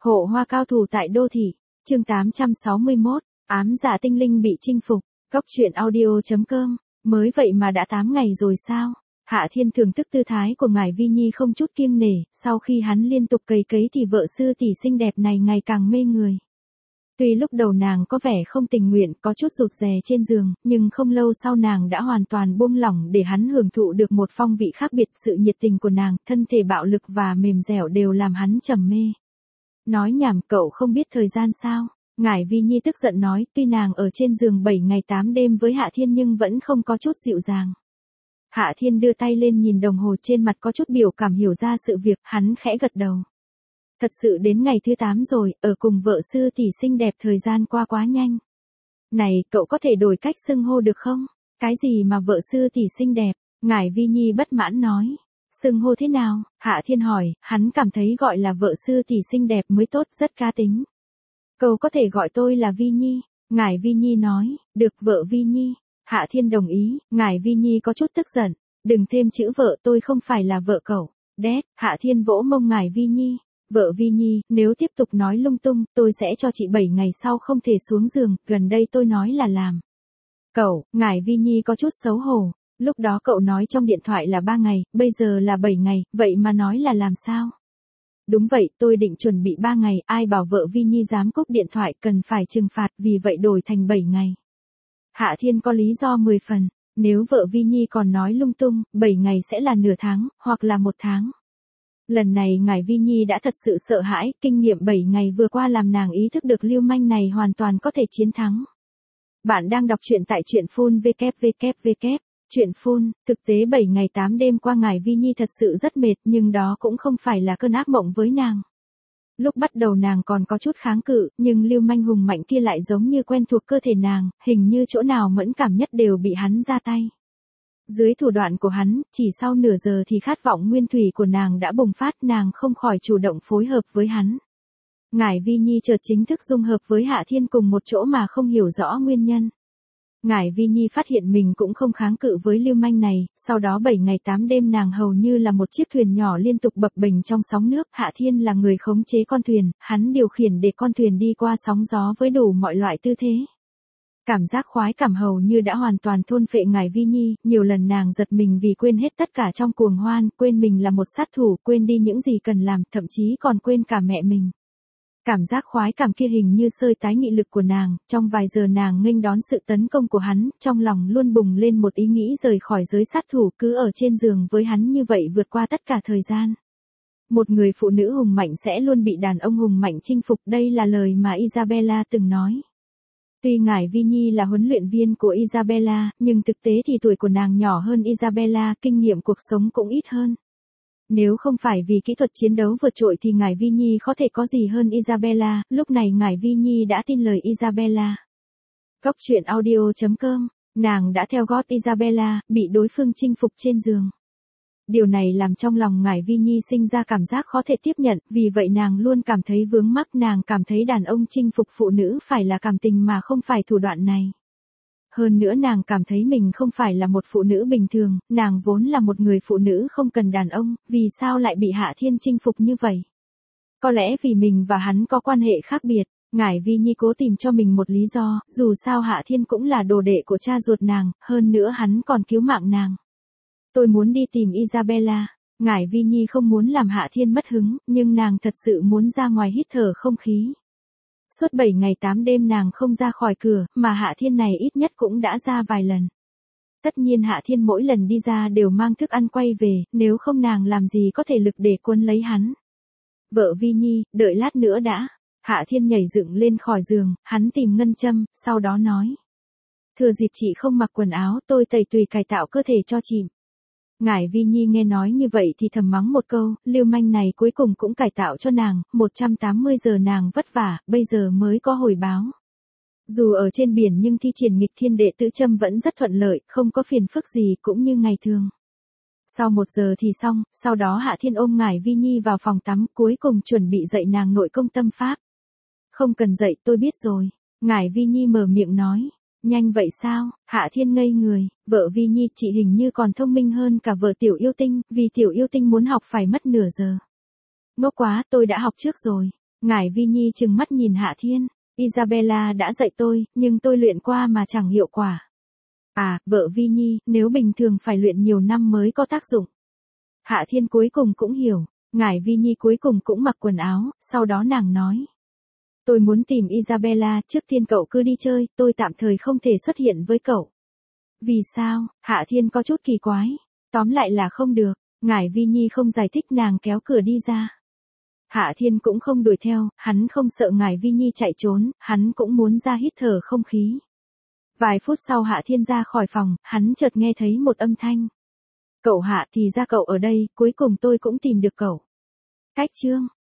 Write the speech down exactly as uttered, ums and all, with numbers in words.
Hộ hoa cao thủ tại đô thị, chương tám trăm sáu mươi mốt, ám dạ tinh linh bị chinh phục, góc truyện audio chấm com, mới vậy mà đã tám ngày rồi sao? Hạ Thiên thưởng thức tư thái của ngài Vi Nhi không chút kiêng nể, sau khi hắn liên tục cày cấy thì vợ sư tỷ xinh đẹp này ngày càng mê người. Tuy lúc đầu nàng có vẻ không tình nguyện, có chút rụt rè trên giường, nhưng không lâu sau nàng đã hoàn toàn buông lỏng để hắn hưởng thụ được một phong vị khác biệt. Sự nhiệt tình của nàng, thân thể bạo lực và mềm dẻo đều làm hắn trầm mê. Nói nhảm, cậu không biết thời gian sao? Ngải Vi Nhi tức giận nói, tuy nàng ở trên giường bảy ngày tám đêm với Hạ Thiên nhưng vẫn không có chút dịu dàng. Hạ Thiên đưa tay lên nhìn đồng hồ trên mặt có chút biểu cảm, hiểu ra sự việc, hắn khẽ gật đầu. Thật sự đến ngày thứ tám rồi, ở cùng vợ sư tỷ xinh đẹp thời gian qua quá nhanh. Này, cậu có thể đổi cách xưng hô được không? Cái gì mà vợ sư tỷ xinh đẹp? Ngải Vi Nhi bất mãn nói. Xưng hô thế nào? Hạ Thiên hỏi, hắn cảm thấy gọi là vợ sư tỷ xinh đẹp mới tốt, rất cá tính. Cậu có thể gọi tôi là Vi Nhi. Ngải Vi Nhi nói, được vợ Vi Nhi. Hạ Thiên đồng ý. Ngải Vi Nhi có chút tức giận. Đừng thêm chữ vợ, tôi không phải là vợ cậu. Đét, Hạ Thiên vỗ mông Ngải Vi Nhi. Vợ Vi Nhi, nếu tiếp tục nói lung tung, tôi sẽ cho chị bảy ngày sau không thể xuống giường, gần đây tôi nói là làm. Cậu, Ngải Vi Nhi có chút xấu hổ, lúc đó cậu nói trong điện thoại là ba ngày, bây giờ là bảy ngày, vậy mà nói là làm sao? Đúng vậy, tôi định chuẩn bị ba ngày, ai bảo vợ Vi Nhi dám cúp điện thoại, cần phải trừng phạt, vì vậy đổi thành bảy ngày. Hạ Thiên có lý do mười phần, nếu vợ Vi Nhi còn nói lung tung, bảy ngày sẽ là nửa tháng, hoặc là một tháng. Lần này ngài Vi Nhi đã thật sự sợ hãi, kinh nghiệm bảy ngày vừa qua làm nàng ý thức được lưu manh này hoàn toàn có thể chiến thắng. Bạn đang đọc truyện tại truyện phun vê kép vê kép vê kép, truyện phun, thực tế bảy ngày tám đêm qua ngài Vi Nhi thật sự rất mệt, nhưng đó cũng không phải là cơn ác mộng với nàng. Lúc bắt đầu nàng còn có chút kháng cự, nhưng lưu manh hùng mạnh kia lại giống như quen thuộc cơ thể nàng, hình như chỗ nào mẫn cảm nhất đều bị hắn ra tay. Dưới thủ đoạn của hắn, chỉ sau nửa giờ thì khát vọng nguyên thủy của nàng đã bùng phát, nàng không khỏi chủ động phối hợp với hắn. Ngải Vi Nhi chợt chính thức dung hợp với Hạ Thiên cùng một chỗ mà không hiểu rõ nguyên nhân. Ngải Vi Nhi phát hiện mình cũng không kháng cự với lưu manh này, sau đó bảy ngày tám đêm nàng hầu như là một chiếc thuyền nhỏ liên tục bập bềnh trong sóng nước. Hạ Thiên là người khống chế con thuyền, hắn điều khiển để con thuyền đi qua sóng gió với đủ mọi loại tư thế. Cảm giác khoái cảm hầu như đã hoàn toàn thôn phệ ngài Vi Nhi, nhiều lần nàng giật mình vì quên hết tất cả trong cuồng hoan, quên mình là một sát thủ, quên đi những gì cần làm, thậm chí còn quên cả mẹ mình. Cảm giác khoái cảm kia hình như sơi tái nghị lực của nàng, trong vài giờ nàng nghênh đón sự tấn công của hắn, trong lòng luôn bùng lên một ý nghĩ rời khỏi giới sát thủ, cứ ở trên giường với hắn như vậy vượt qua tất cả thời gian. Một người phụ nữ hùng mạnh sẽ luôn bị đàn ông hùng mạnh chinh phục, đây là lời mà Isabella từng nói. Tuy ngài Vi Nhi là huấn luyện viên của Isabella, nhưng thực tế thì tuổi của nàng nhỏ hơn Isabella, kinh nghiệm cuộc sống cũng ít hơn. Nếu không phải vì kỹ thuật chiến đấu vượt trội thì ngài Vi Nhi có thể có gì hơn Isabella, lúc này ngài Vi Nhi đã tin lời Isabella. Góc truyện audio chấm com, nàng đã theo gót Isabella, bị đối phương chinh phục trên giường. Điều này làm trong lòng ngải Vi Nhi sinh ra cảm giác khó thể tiếp nhận, vì vậy nàng luôn cảm thấy vướng mắc, nàng cảm thấy đàn ông chinh phục phụ nữ phải là cảm tình mà không phải thủ đoạn này. Hơn nữa nàng cảm thấy mình không phải là một phụ nữ bình thường, nàng vốn là một người phụ nữ không cần đàn ông, vì sao lại bị Hạ Thiên chinh phục như vậy? Có lẽ vì mình và hắn có quan hệ khác biệt, ngải Vi Nhi cố tìm cho mình một lý do, dù sao Hạ Thiên cũng là đồ đệ của cha ruột nàng, hơn nữa hắn còn cứu mạng nàng. Tôi muốn đi tìm Isabella. Ngải Vi Nhi không muốn làm Hạ Thiên mất hứng, nhưng nàng thật sự muốn ra ngoài hít thở không khí. Suốt bảy ngày tám đêm nàng không ra khỏi cửa, mà Hạ Thiên này ít nhất cũng đã ra vài lần. Tất nhiên Hạ Thiên mỗi lần đi ra đều mang thức ăn quay về, nếu không nàng làm gì có thể lực để cuốn lấy hắn. Vợ Vi Nhi, đợi lát nữa đã. Hạ Thiên nhảy dựng lên khỏi giường, hắn tìm ngân châm, sau đó nói. Thừa dịp chị không mặc quần áo, tôi tẩy tùy cải tạo cơ thể cho chị. Ngải Vi Nhi nghe nói như vậy thì thầm mắng một câu, lưu manh này cuối cùng cũng cải tạo cho nàng, một trăm tám mươi giờ nàng vất vả, bây giờ mới có hồi báo. Dù ở trên biển nhưng thi triển nghịch thiên đệ tử châm vẫn rất thuận lợi, không có phiền phức gì cũng như ngày thường. Sau một giờ thì xong, sau đó Hạ Thiên ôm ngải Vi Nhi vào phòng tắm, cuối cùng chuẩn bị dạy nàng nội công tâm pháp. Không cần dạy, tôi biết rồi. Ngải Vi Nhi mở miệng nói. Nhanh vậy sao? Hạ Thiên ngây người, vợ Vi Nhi chị hình như còn thông minh hơn cả vợ Tiểu Yêu Tinh, vì Tiểu Yêu Tinh muốn học phải mất nửa giờ. Ngốc quá, tôi đã học trước rồi. Ngải Vi Nhi trừng mắt nhìn Hạ Thiên. Isabella đã dạy tôi, nhưng tôi luyện qua mà chẳng hiệu quả. À, vợ Vi Nhi, nếu bình thường phải luyện nhiều năm mới có tác dụng. Hạ Thiên cuối cùng cũng hiểu. Ngải Vi Nhi cuối cùng cũng mặc quần áo, sau đó nàng nói. Tôi muốn tìm Isabella, trước tiên cậu cứ đi chơi, tôi tạm thời không thể xuất hiện với cậu. Vì sao? Hạ Thiên có chút kỳ quái. Tóm lại là không được. Ngải Vi Nhi không giải thích, nàng kéo cửa đi ra. Hạ Thiên cũng không đuổi theo, hắn không sợ Ngải Vi Nhi chạy trốn, hắn cũng muốn ra hít thở không khí. Vài phút sau Hạ Thiên ra khỏi phòng, hắn chợt nghe thấy một âm thanh. Cậu Hạ, thì ra cậu ở đây, cuối cùng tôi cũng tìm được cậu. Cách chương